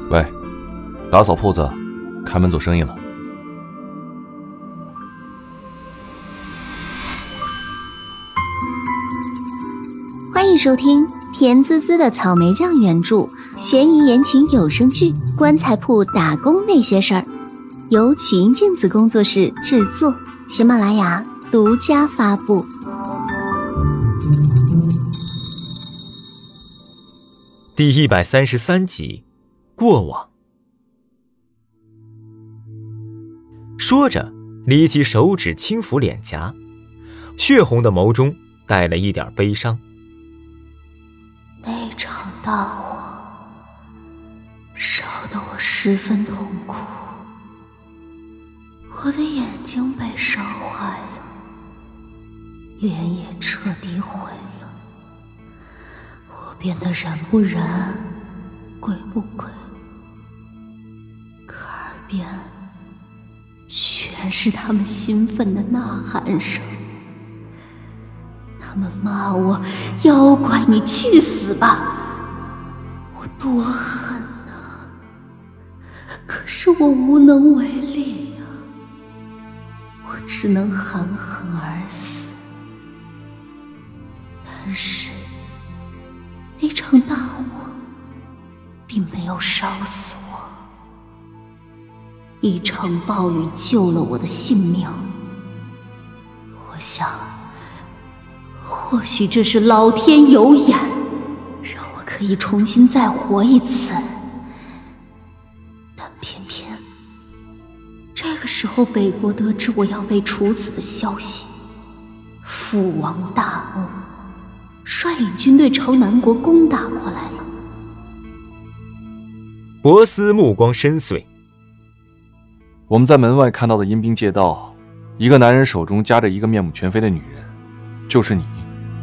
喂，打扫铺子，开门做生意了。 欢迎收听甜滋滋的草莓酱原著悬疑言情有声剧《棺材铺打工那些事儿》，由曲音镜子工作室制作，喜马拉雅独家发布。 第133集，过往。说着，李吉手指轻抚脸颊，血红的眸中带了一点悲伤。 那场大火烧得我十分痛苦，我的眼睛被烧坏了，脸也彻底毁了，我变得人不人，鬼不鬼，可耳边全是他们兴奋的呐喊声。他们骂我妖怪，你去死吧！我多恨啊！可是我无能为力呀，我只能含恨而死。但是那场大火并没有烧死我，一场暴雨救了我的性命。我想，或许这是老天有眼，让我可以重新再活一次。但偏偏这个时候，北国得知我要被处死的消息，父王大怒，率领军队朝南国攻打过来了。 博斯目光深邃。 我们在门外看到的阴兵借道，一个男人手中夹着一个面目全非的女人，就是你。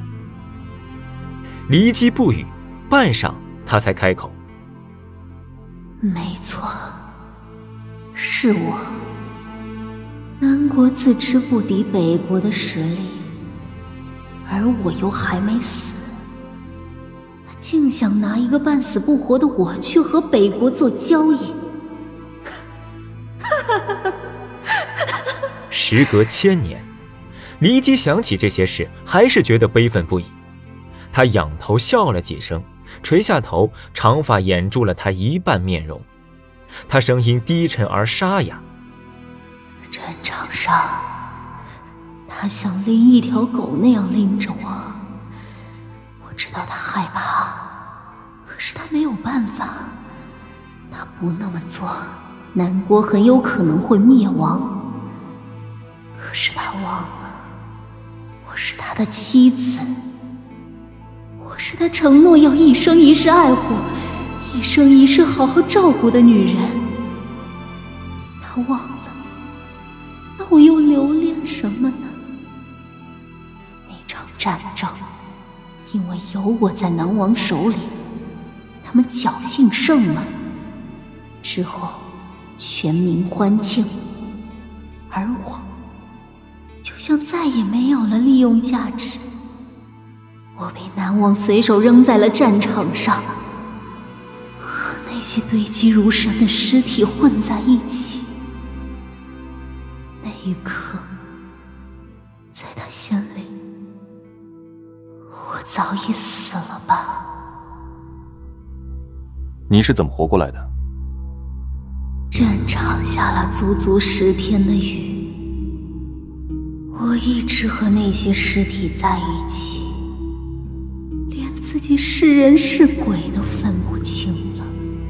离姬不语，半晌他才开口： 没错，是我。南国自知不敌北国的实力，而我又还没死，他竟想拿一个半死不活的我去和北国做交易。 时隔1000年，离姬想起这些事，还是觉得悲愤不已。他仰头笑了几声，垂下头，长发掩住了他一半面容。他声音低沉而沙哑： 战场上，他像拎一条狗那样拎着我，我知道他害怕，可是他没有办法。他不那么做，南国很有可能会灭亡。可是他忘了，我是他的妻子，我是他承诺要一生一世爱护，一生一世好好照顾的女人。他忘了，那我又留恋什么呢？那场战争，因为有我在南王手里，他们侥幸胜了，之后全民欢庆，而我就像再也没有了利用价值。我被南王随手扔在了战场上，和那些堆积如山的尸体混在一起。那一刻，在他心里，我早已死了吧。 你是怎么活过来的？ 战场下了足足10天的雨，我一直和那些尸体在一起，连自己是人是鬼都分不清了。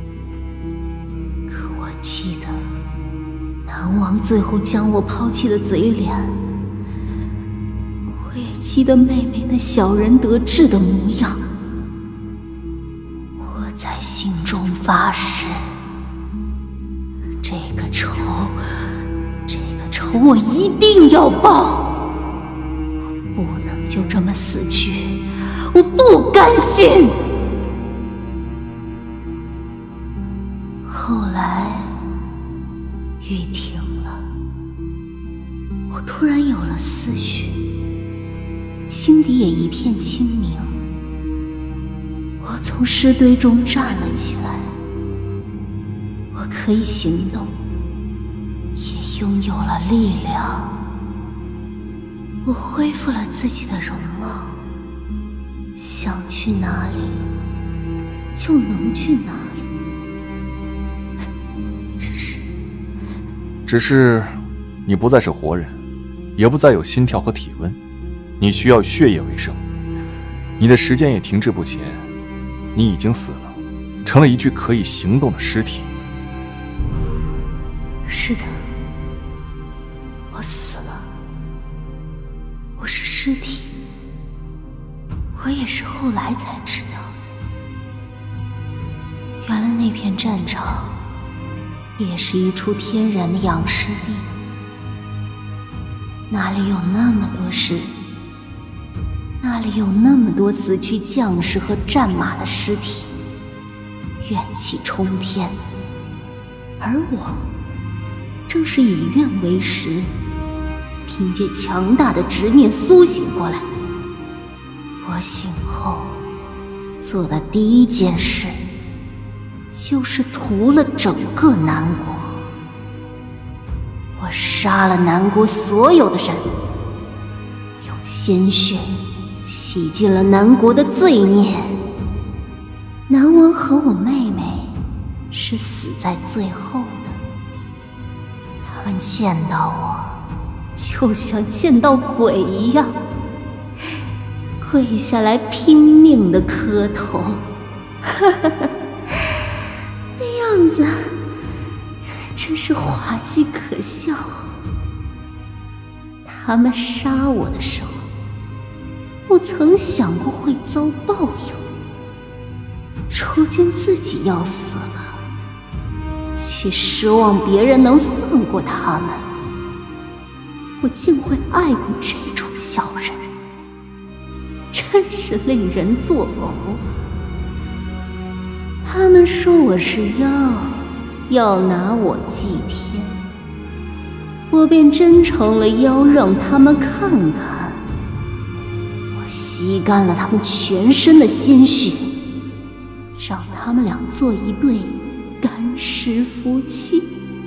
可我记得南王最后将我抛弃的嘴脸，我也记得妹妹那小人得志的模样。我在心中发誓，这个仇我一定要报，我不能就这么死去，我不甘心。后来雨停了，我突然有了思绪，心底也一片清明。我从尸堆中站了起来， 我可以行动，也拥有了力量。我恢复了自己的容貌，想去哪里就能去哪里。 只是你不再是活人，也不再有心跳和体温，你需要血液为生，你的时间也停滞不前，你已经死了，成了一具可以行动的尸体。 是的，我死了，我是尸体。我也是后来才知道的，原来那片战场也是一处天然的养尸地，哪里有那么多尸体，那里有那么多死去将士和战马的尸体，怨气冲天。而我正是以怨为食，凭借强大的执念苏醒过来。我醒后做的第一件事，就是屠了整个南国。我杀了南国所有的人，用鲜血洗净了南国的罪孽。南王和我妹妹是死在最后的，他们见到我就像见到鬼一样，跪下来拼命地磕头，那样子真是滑稽可笑。他们杀我的时候，不曾想过会遭报应，如今自己要死了，却奢望别人能放过他们，我竟会爱过这种小人，真是令人作呕。他们说我是妖，要拿我祭天，我便真成了妖，让他们看看。我吸干了他们全身的鲜血，让他们俩做一对干尸夫妻。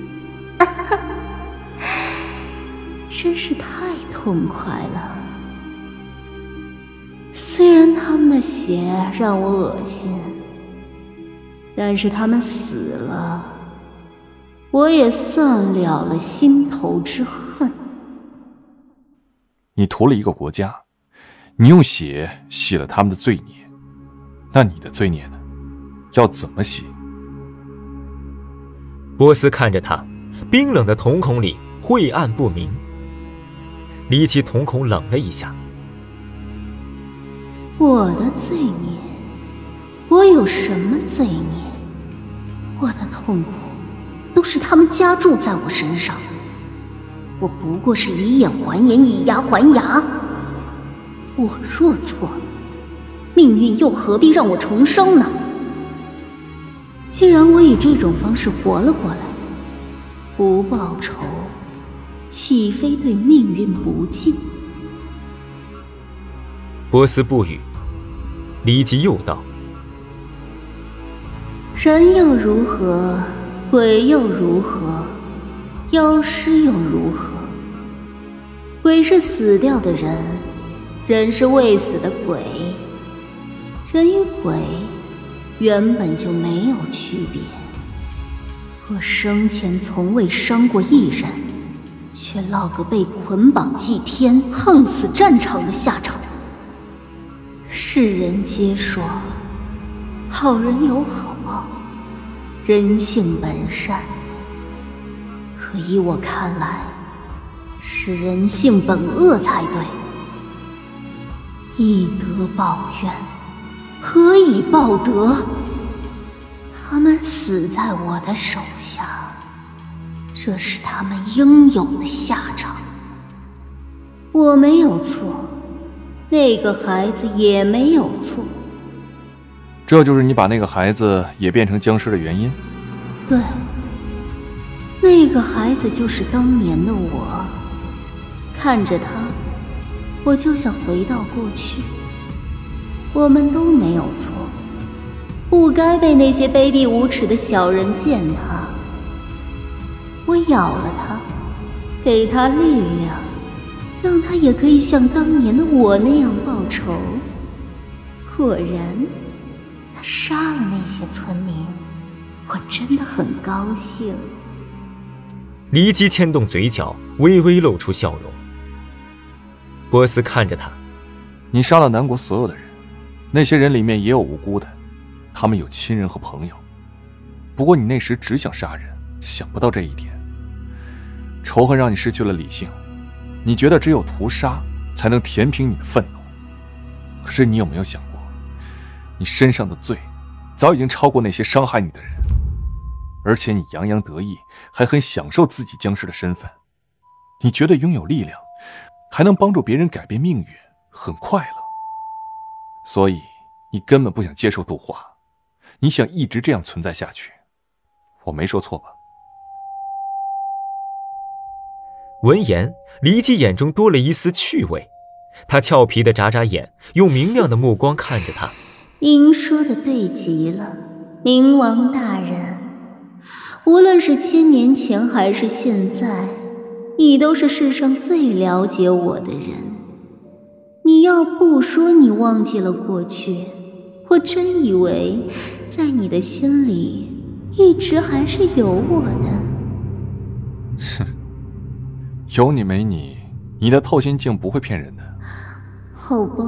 真是太痛快了。虽然他们的血让我恶心，但是他们死了，我也算了了心头之恨。 你屠了一个国家，你用血洗了他们的罪孽，那你的罪孽呢？要怎么洗？ 波斯看着他，冰冷的瞳孔里晦暗不明。离奇瞳孔冷了一下。 我的罪孽？我有什么罪孽？我的痛苦都是他们加注在我身上，我不过是以眼还眼，以牙还牙。我若错了，命运又何必让我重生呢？既然我以这种方式活了过来，不报仇，岂非对命运不敬？ 波斯不语，离奇又道： 人又如何，鬼又如何，妖尸又如何？鬼是死掉的人，人是未死的鬼。人与鬼原本就没有区别。我生前从未伤过一人，却落个被捆绑祭天、横死战场的下场。世人皆说好人有好报，人性本善，可依我看来，是人性本恶才对。以德报怨，何以报德？他们死在我的手下，这是他们应有的下场。我没有错，那个孩子也没有错。 这就是你把那个孩子也变成僵尸的原因？ 对，那个孩子就是当年的我。看着他，我就想回到过去。我们都没有错，不该被那些卑鄙无耻的小人践踏。 咬了他，给他力量，让他也可以像当年的我那样报仇。果然，他杀了那些村民，我真的很高兴。 黎姬牵动嘴角，微微露出笑容。波斯看着他， 你杀了南国所有的人，那些人里面也有无辜的，他们有亲人和朋友。不过你那时只想杀人，想不到这一点。仇恨让你失去了理性，你觉得只有屠杀才能填平你的愤怒。可是你有没有想过，你身上的罪早已经超过那些伤害你的人，而且你洋洋得意，还很享受自己僵尸的身份。你觉得拥有力量还能帮助别人改变命运，很快乐。所以你根本不想接受度化，你想一直这样存在下去。我没说错吧？ 闻言，黎姬眼中多了一丝趣味，他俏皮地眨眨眼，用明亮的目光看着他。 您说的对极了，冥王大人，无论是1000年前还是现在，你都是世上最了解我的人。你要不说你忘记了过去，我真以为在你的心里一直还是有我的。 哼，有你没你，你的透心镜不会骗人的。 好吧，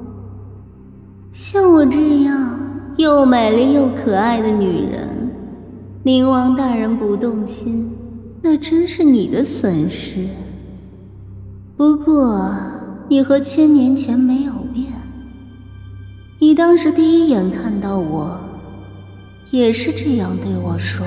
像我这样又美丽又可爱的女人，冥王大人不动心，那真是你的损失。不过你和1000年前没有变，你当时第一眼看到我也是这样对我说。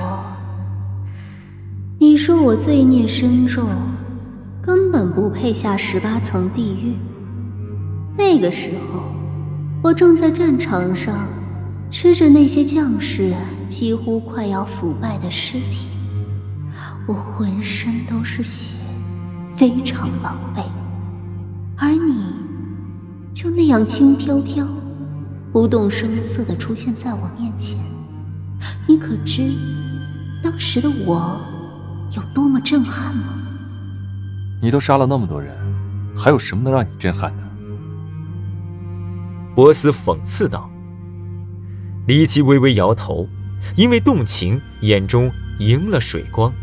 你说我罪孽深重，根本不配下18层地狱。那个时候我正在战场上吃着那些将士几乎快要腐败的尸体，我浑身都是血，非常狼狈。而你就那样轻飘飘不动声色地出现在我面前，你可知当时的我有多么震撼吗？ 你都杀了那么多人，还有什么能让你震撼的？ 波斯讽刺道。黎姬微微摇头，因为动情，眼中盈了水光。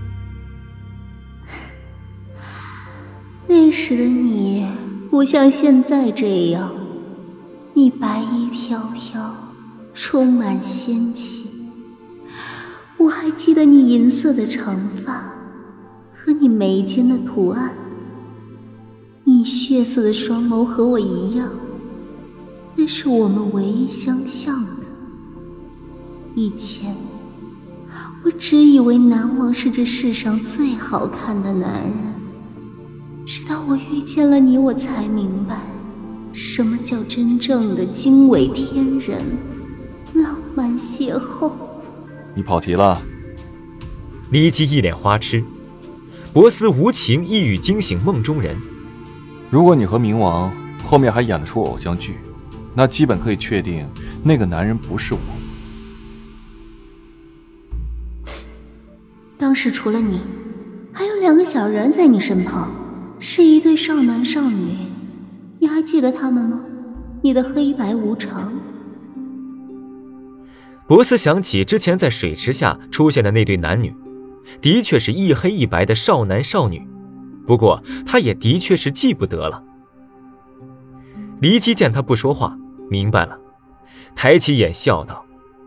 那时的你不像现在这样，你白衣飘飘，充满仙气。我还记得你银色的长发和你眉间的图案，你血色的双眸和我一样，那是我们唯一相像的。以前我只以为南王是这世上最好看的男人，直到我遇见了你，我才明白什么叫真正的惊为天人，浪漫邂逅。 你跑题了。 黎姬一脸花痴，波斯无情一语惊醒梦中人。 如果你和冥王后面还演得出偶像剧，那基本可以确定那个男人不是我。 当时除了你，还有2个小人在你身旁，是一对少男少女，你还记得他们吗？你的黑白无常。 波斯想起之前在水池下出现的那对男女，的确是一黑一白的少男少女，不过他也的确是记不得了。黎姬见他不说话，明白了，抬起眼笑道：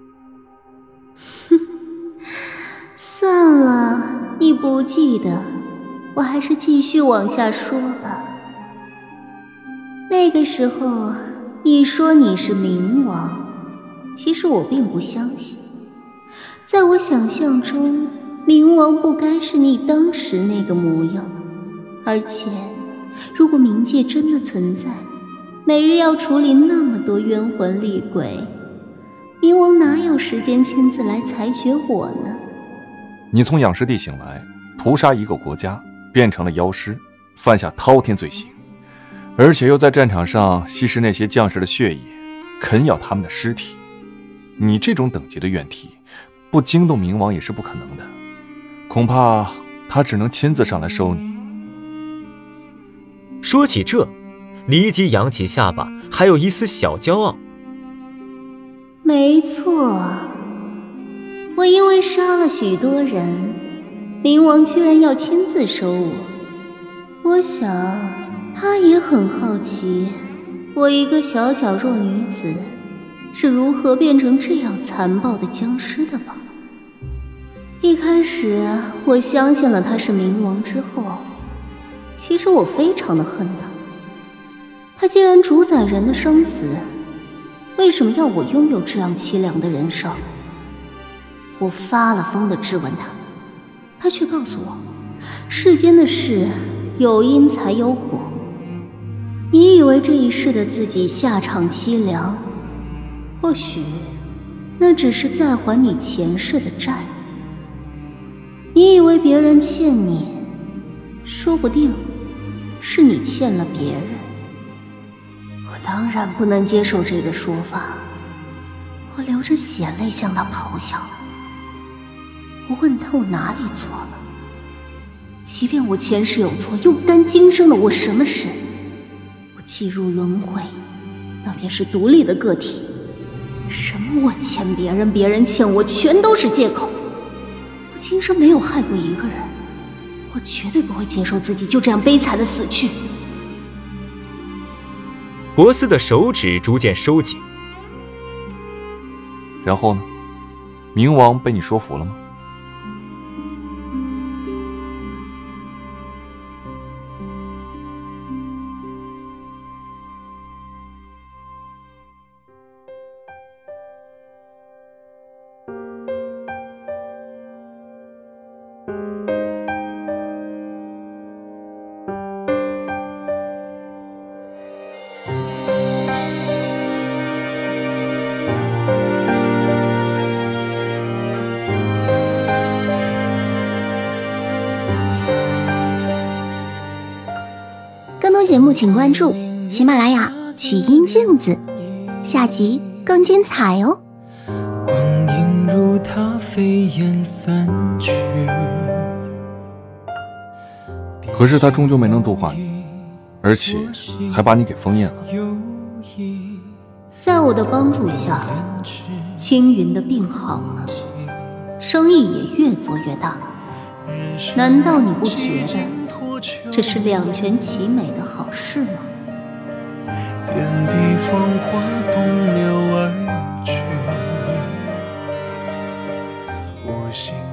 算了，你不记得，我还是继续往下说吧。那个时候你说你是冥王，其实我并不相信。在我想象中，冥王不该是你当时那个模样，而且如果冥界真的存在，每日要处理那么多冤魂厉鬼，冥王哪有时间亲自来裁决我呢？ 你从养尸地醒来，屠杀一个国家，变成了妖尸，犯下滔天罪行，而且又在战场上吸食那些将士的血液，啃咬他们的尸体。你这种等级的怨体，不惊动冥王也是不可能的。恐怕他只能亲自上来收你。 说起这，黎姬扬起下巴，还有一丝小骄傲。 没错，我因为杀了许多人，冥王居然要亲自收我。我想他也很好奇，我一个小小弱女子是如何变成这样残暴的僵尸的吧。一开始我相信了他是冥王之后，其实我非常的恨他。他既然主宰人的生死，为什么要我拥有这样凄凉的人生？我发了疯的质问他，他却告诉我，世间的事有因才有果。你以为这一世的自己下场凄凉，或许那只是在还你前世的债。你以为别人欠你，说不定是你欠了别人。我当然不能接受这个说法，我流着血泪向他咆哮。我问他我哪里错了，即便我前世有错，又担今生的我什么事？我既入轮回，那便是独立的个体。什么我欠别人，别人欠我，全都是借口。我今生没有害过一个人，我绝对不会接受自己就这样悲惨的死去。 博斯的手指逐渐收紧。 然后呢？冥王被你说服了吗？ 更多节目请关注喜马拉雅曲音镜子，下集更精彩哦。 光阴如它飞烟散去， 可是他终究没能度化你，而且还把你给封印了。 在我的帮助下，青云的病好了，生意也越做越大。难道你不觉得这是两全其美的好事吗？ 遍地芳华东流而去，我心